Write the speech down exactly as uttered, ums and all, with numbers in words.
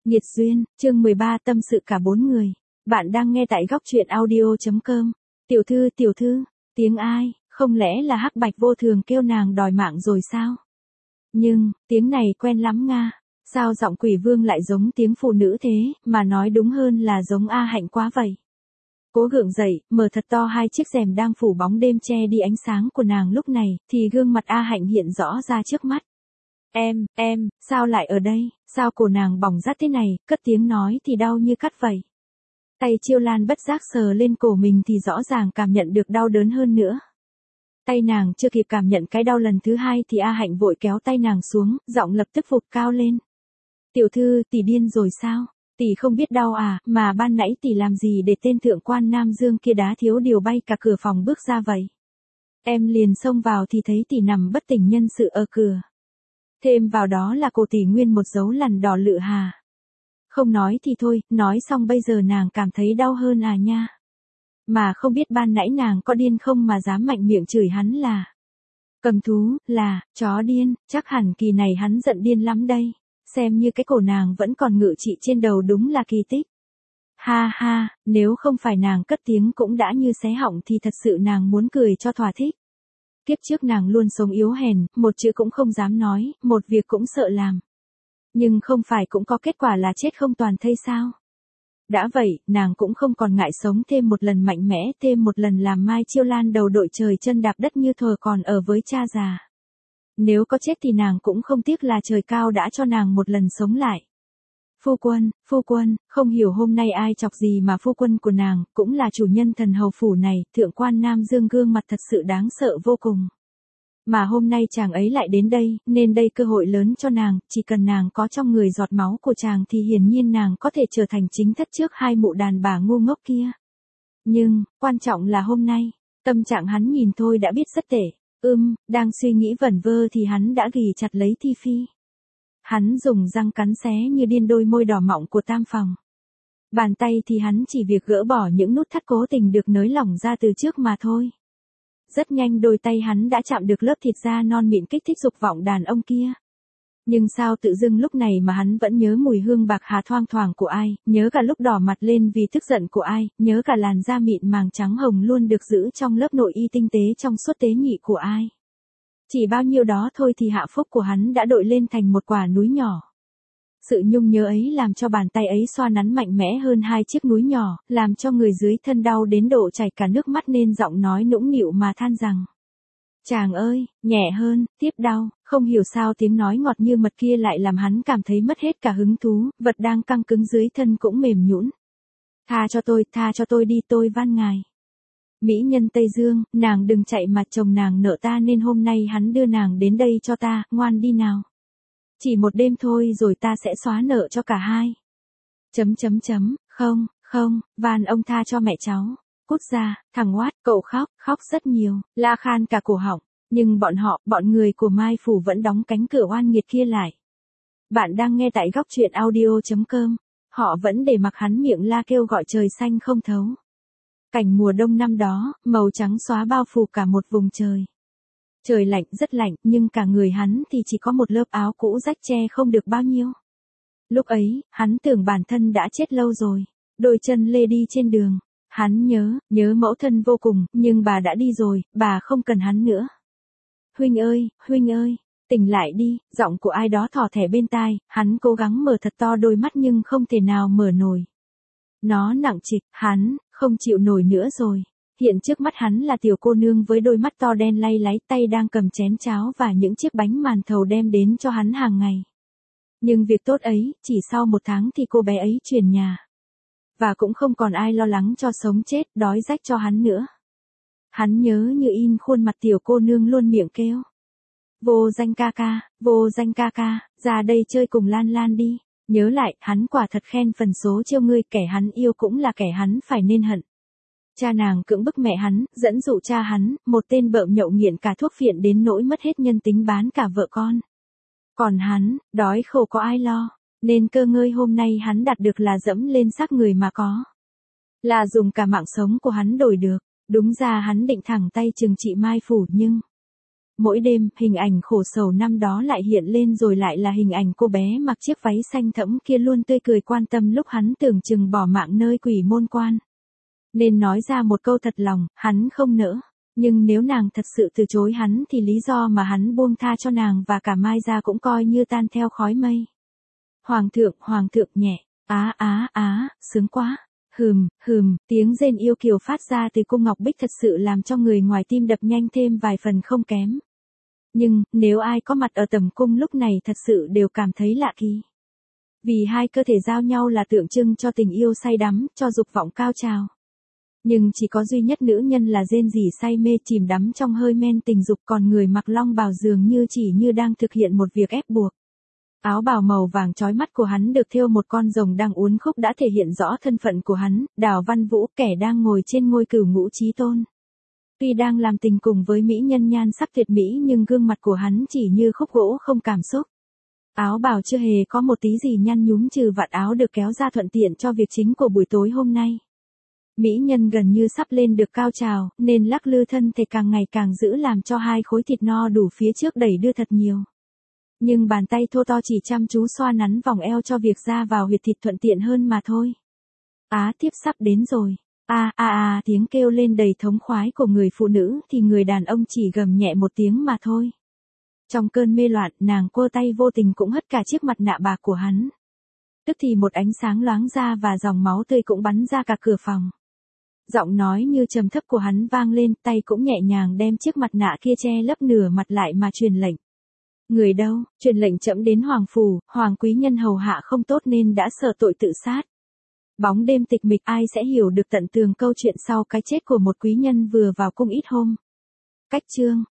Nghiệt duyên, chương mười ba tâm sự cả bốn người. Bạn đang nghe tại góc truyện audio chấm com. Tiểu thư, tiểu thư, tiếng ai, không lẽ là Hắc Bạch Vô Thường kêu nàng đòi mạng rồi sao? Nhưng, tiếng này quen lắm nga. Sao giọng Quỷ Vương lại giống tiếng phụ nữ thế, mà nói đúng hơn là giống A Hạnh quá vậy. Cố gượng dậy, mở thật to hai chiếc rèm đang phủ bóng đêm che đi ánh sáng của nàng lúc này, thì gương mặt A Hạnh hiện rõ ra trước mắt. Em, em, sao lại ở đây, sao cổ nàng bỏng rát thế này, cất tiếng nói thì đau như cắt vậy. Tay Chiêu Lan bất giác sờ lên cổ mình thì rõ ràng cảm nhận được đau đớn hơn nữa. Tay nàng chưa kịp cảm nhận cái đau lần thứ hai thì A Hạnh vội kéo tay nàng xuống, giọng lập tức vụt cao lên. Tiểu thư, tỷ điên rồi sao, tỷ không biết đau à, mà ban nãy tỷ làm gì để tên thượng quan Nam Dương kia đá thiếu điều bay cả cửa phòng bước ra vậy. Em liền xông vào thì thấy tỷ nằm bất tỉnh nhân sự ở cửa. Thêm vào đó là cổ tỷ nguyên một dấu lằn đỏ lự hà. Không nói thì thôi, nói xong bây giờ nàng cảm thấy đau hơn à nha. Mà không biết ban nãy nàng có điên không mà dám mạnh miệng chửi hắn là cầm thú, là chó điên, chắc hẳn kỳ này hắn giận điên lắm đây. Xem như cái cổ nàng vẫn còn ngự trị trên đầu đúng là kỳ tích. Ha ha, nếu không phải nàng cất tiếng cũng đã như xé họng thì thật sự nàng muốn cười cho thỏa thích. Kiếp trước nàng luôn sống yếu hèn, một chữ cũng không dám nói, một việc cũng sợ làm. Nhưng không phải cũng có kết quả là chết không toàn thây sao? Đã vậy, nàng cũng không còn ngại sống thêm một lần mạnh mẽ, thêm một lần làm Mai Chiêu Lan đầu đội trời chân đạp đất như thuở còn ở với cha già. Nếu có chết thì nàng cũng không tiếc là trời cao đã cho nàng một lần sống lại. Phu quân, phu quân, không hiểu hôm nay ai chọc gì mà phu quân của nàng, cũng là chủ nhân thần hầu phủ này, thượng quan Nam Dương gương mặt thật sự đáng sợ vô cùng. Mà hôm nay chàng ấy lại đến đây, nên đây cơ hội lớn cho nàng, chỉ cần nàng có trong người giọt máu của chàng thì hiển nhiên nàng có thể trở thành chính thất trước hai mụ đàn bà ngu ngốc kia. Nhưng, quan trọng là hôm nay, tâm trạng hắn nhìn thôi đã biết rất tệ. Ưm, đang suy nghĩ vẩn vơ thì hắn đã ghì chặt lấy Thi Phi. Hắn dùng răng cắn xé như điên đôi môi đỏ mọng của tam phòng. Bàn tay thì hắn chỉ việc gỡ bỏ những nút thắt cố tình được nới lỏng ra từ trước mà thôi. Rất nhanh đôi tay hắn đã chạm được lớp thịt da non mịn kích thích dục vọng đàn ông kia. Nhưng sao tự dưng lúc này mà hắn vẫn nhớ mùi hương bạc hà thoang thoảng của ai, nhớ cả lúc đỏ mặt lên vì tức giận của ai, nhớ cả làn da mịn màng trắng hồng luôn được giữ trong lớp nội y tinh tế trong suốt tế nhị của ai. Chỉ bao nhiêu đó thôi thì hạ phúc của hắn đã đội lên thành một quả núi nhỏ. Sự nhung nhớ ấy làm cho bàn tay ấy xoa nắn mạnh mẽ hơn hai chiếc núi nhỏ, làm cho người dưới thân đau đến độ chảy cả nước mắt nên giọng nói nũng nịu mà than rằng. Chàng ơi, nhẹ hơn, tiếp đau, không hiểu sao tiếng nói ngọt như mật kia lại làm hắn cảm thấy mất hết cả hứng thú, vật đang căng cứng dưới thân cũng mềm nhũn. Tha cho tôi, tha cho tôi đi tôi van ngài. Mỹ nhân Tây Dương, nàng đừng chạy mà chồng nàng nợ ta nên hôm nay hắn đưa nàng đến đây cho ta, ngoan đi nào. Chỉ một đêm thôi rồi ta sẽ xóa nợ cho cả hai. Chấm chấm chấm, không, không, van ông tha cho mẹ cháu. Cút ra, thằng oát, cậu khóc, khóc rất nhiều, la khan cả cổ họng. Nhưng bọn họ, bọn người của Mai Phủ vẫn đóng cánh cửa oan nghiệt kia lại. Bạn đang nghe tại góc truyện audio chấm com. Họ vẫn để mặc hắn miệng la kêu gọi trời xanh không thấu. Cảnh mùa đông năm đó, màu trắng xóa bao phủ cả một vùng trời. Trời lạnh rất lạnh, nhưng cả người hắn thì chỉ có một lớp áo cũ rách che không được bao nhiêu. Lúc ấy, hắn tưởng bản thân đã chết lâu rồi, đôi chân lê đi trên đường. Hắn nhớ, nhớ mẫu thân vô cùng, nhưng bà đã đi rồi, bà không cần hắn nữa. Huynh ơi, huynh ơi, tỉnh lại đi, giọng của ai đó thỏ thẻ bên tai, hắn cố gắng mở thật to đôi mắt nhưng không thể nào mở nổi. Nó nặng trịch, hắn, không chịu nổi nữa rồi. Hiện trước mắt hắn là tiểu cô nương với đôi mắt to đen lay láy tay đang cầm chén cháo và những chiếc bánh màn thầu đem đến cho hắn hàng ngày. Nhưng việc tốt ấy, chỉ sau một tháng thì cô bé ấy chuyển nhà. Và cũng không còn ai lo lắng cho sống chết, đói rách cho hắn nữa. Hắn nhớ như in khuôn mặt tiểu cô nương luôn miệng kêu. Vô danh ca ca, vô danh ca ca, ra đây chơi cùng Lan Lan đi. Nhớ lại, hắn quả thật khen phần số chiêu ngươi, kẻ hắn yêu cũng là kẻ hắn phải nên hận. Cha nàng cưỡng bức mẹ hắn, dẫn dụ cha hắn, một tên bợm nhậu nghiện cả thuốc phiện đến nỗi mất hết nhân tính bán cả vợ con. Còn hắn, đói khổ có ai lo, nên cơ ngơi hôm nay hắn đạt được là dẫm lên xác người mà có. Là dùng cả mạng sống của hắn đổi được, đúng ra hắn định thẳng tay trừng trị Mai Phủ nhưng... Mỗi đêm, hình ảnh khổ sầu năm đó lại hiện lên rồi lại là hình ảnh cô bé mặc chiếc váy xanh thẫm kia luôn tươi cười quan tâm lúc hắn tưởng chừng bỏ mạng nơi quỷ môn quan. Nên nói ra một câu thật lòng, hắn không nỡ. Nhưng nếu nàng thật sự từ chối hắn thì lý do mà hắn buông tha cho nàng và cả Mai ra cũng coi như tan theo khói mây. Hoàng thượng, hoàng thượng nhẹ, á á á, sướng quá. Hừm, hừm, tiếng rên yêu kiều phát ra từ cung Ngọc Bích thật sự làm cho người ngoài tim đập nhanh thêm vài phần không kém. Nhưng, nếu ai có mặt ở tầm cung lúc này thật sự đều cảm thấy lạ kỳ. Vì hai cơ thể giao nhau là tượng trưng cho tình yêu say đắm, cho dục vọng cao trào. Nhưng chỉ có duy nhất nữ nhân là rên rỉ say mê chìm đắm trong hơi men tình dục, còn người mặc long bào dường như chỉ như đang thực hiện một việc ép buộc. Áo bào màu vàng chói mắt của hắn được thêu một con rồng đang uốn khúc đã thể hiện rõ thân phận của hắn, Đào Văn Vũ, kẻ đang ngồi trên ngôi cửu ngũ chí tôn. Tuy đang làm tình cùng với mỹ nhân nhan sắc tuyệt mỹ nhưng gương mặt của hắn chỉ như khúc gỗ không cảm xúc. Áo bào chưa hề có một tí gì nhăn nhúm trừ vạt áo được kéo ra thuận tiện cho việc chính của buổi tối hôm nay. Mỹ nhân gần như sắp lên được cao trào, nên lắc lư thân thể càng ngày càng giữ làm cho hai khối thịt no đủ phía trước đẩy đưa thật nhiều. Nhưng bàn tay thô to chỉ chăm chú xoa nắn vòng eo cho việc ra vào huyệt thịt thuận tiện hơn mà thôi. Á tiếp sắp đến rồi. A a a tiếng kêu lên đầy thống khoái của người phụ nữ thì người đàn ông chỉ gầm nhẹ một tiếng mà thôi. Trong cơn mê loạn, nàng quơ tay vô tình cũng hất cả chiếc mặt nạ bạc của hắn. Tức thì một ánh sáng loáng ra và dòng máu tươi cũng bắn ra cả cửa phòng. Giọng nói như trầm thấp của hắn vang lên, tay cũng nhẹ nhàng đem chiếc mặt nạ kia che lấp nửa mặt lại mà truyền lệnh. Người đâu, truyền lệnh trẫm đến hoàng phủ, hoàng quý nhân hầu hạ không tốt nên đã sợ tội tự sát. Bóng đêm tịch mịch, ai sẽ hiểu được tận tường câu chuyện sau cái chết của một quý nhân vừa vào cung ít hôm. Cách chương